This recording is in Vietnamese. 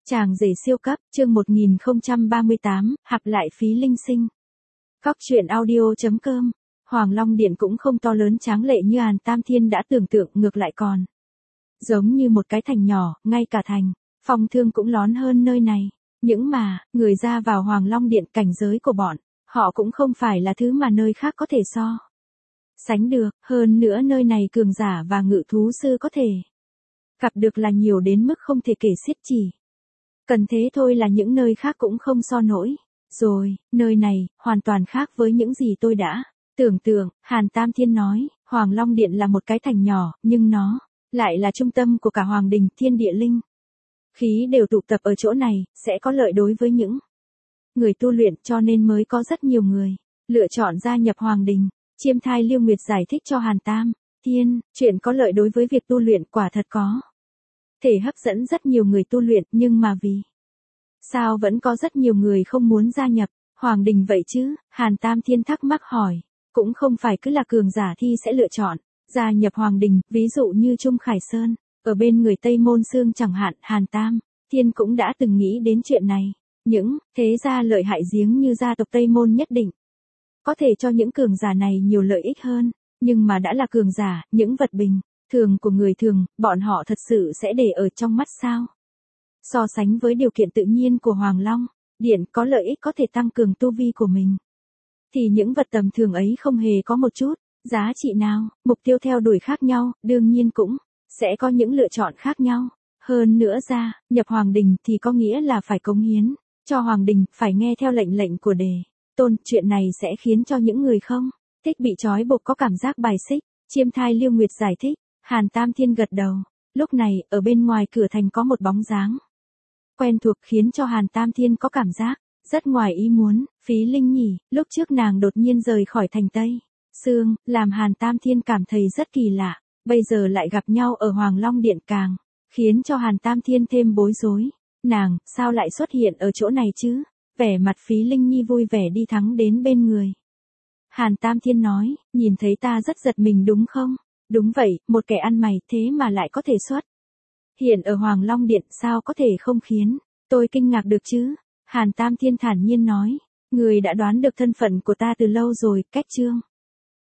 Chàng rể siêu cấp, chương 1038, hạp lại phí linh sinh. Góc truyện audio.com. Hoàng Long Điện cũng không to lớn tráng lệ như Hàn Tam Thiên đã tưởng tượng, ngược lại còn giống như một cái thành nhỏ, ngay cả thành phong thương cũng lón hơn nơi này. Những mà, người ra vào Hoàng Long Điện, cảnh giới của bọn họ cũng không phải là thứ mà nơi khác có thể so sánh được, hơn nữa nơi này cường giả và ngự thú sư có thể gặp được là nhiều đến mức không thể kể xiết, chỉ cần thế thôi là những nơi khác cũng không so nổi. Rồi, nơi này, hoàn toàn khác với những gì tôi đã tưởng tượng. Hàn Tam Thiên nói, Hoàng Long Điện là một cái thành nhỏ, nhưng nó lại là trung tâm của cả Hoàng Đình, thiên địa linh khí đều tụ tập ở chỗ này, sẽ có lợi đối với những người tu luyện, cho nên mới có rất nhiều người lựa chọn gia nhập Hoàng Đình. Chiêm Thai Liêu Nguyệt giải thích cho Hàn Tam Thiên, chuyện có lợi đối với việc tu luyện quả thật có thể hấp dẫn rất nhiều người tu luyện, nhưng mà vì sao vẫn có rất nhiều người không muốn gia nhập Hoàng Đình vậy chứ? Hàn Tam Thiên thắc mắc hỏi. Cũng không phải cứ là cường giả thì sẽ lựa chọn gia nhập Hoàng Đình, ví dụ như Trung Khải Sơn, ở bên người Tây Môn Xương chẳng hạn. Hàn Tam Thiên cũng đã từng nghĩ đến chuyện này. Những thế gia lợi hại giếng như gia tộc Tây Môn nhất định có thể cho những cường giả này nhiều lợi ích hơn, nhưng mà đã là cường giả, những vật bình thường của người thường, bọn họ thật sự sẽ để ở trong mắt sao? So sánh với điều kiện tự nhiên của Hoàng Long Điện có lợi ích có thể tăng cường tu vi của mình, thì những vật tầm thường ấy không hề có một chút giá trị nào. Mục tiêu theo đuổi khác nhau, đương nhiên cũng sẽ có những lựa chọn khác nhau. Hơn nữa gia nhập Hoàng Đình thì có nghĩa là phải cống hiến cho Hoàng Đình, phải nghe theo lệnh của Đề Tôn. Chuyện này sẽ khiến cho những người không thích bị trói buộc có cảm giác bài xích. Chiêm Thai Liêu Nguyệt giải thích. Hàn Tam Thiên gật đầu. Lúc này, ở bên ngoài cửa thành có một bóng dáng quen thuộc, khiến cho Hàn Tam Thiên có cảm giác rất ngoài ý muốn. Phí Linh nhỉ? Lúc trước nàng đột nhiên rời khỏi thành Tây Sương, làm Hàn Tam Thiên cảm thấy rất kỳ lạ. Bây giờ lại gặp nhau ở Hoàng Long Điện, càng khiến cho Hàn Tam Thiên thêm bối rối. Nàng, sao lại xuất hiện ở chỗ này chứ? Vẻ mặt Phí Linh Nhi vui vẻ đi thẳng đến bên người Hàn Tam Thiên nói, nhìn thấy ta rất giật mình đúng không? Đúng vậy, một kẻ ăn mày thế mà lại có thể xuất hiện ở Hoàng Long Điện, sao có thể không khiến tôi kinh ngạc được chứ? Hàn Tam Thiên thản nhiên nói, người đã đoán được thân phận của ta từ lâu rồi. Cách chương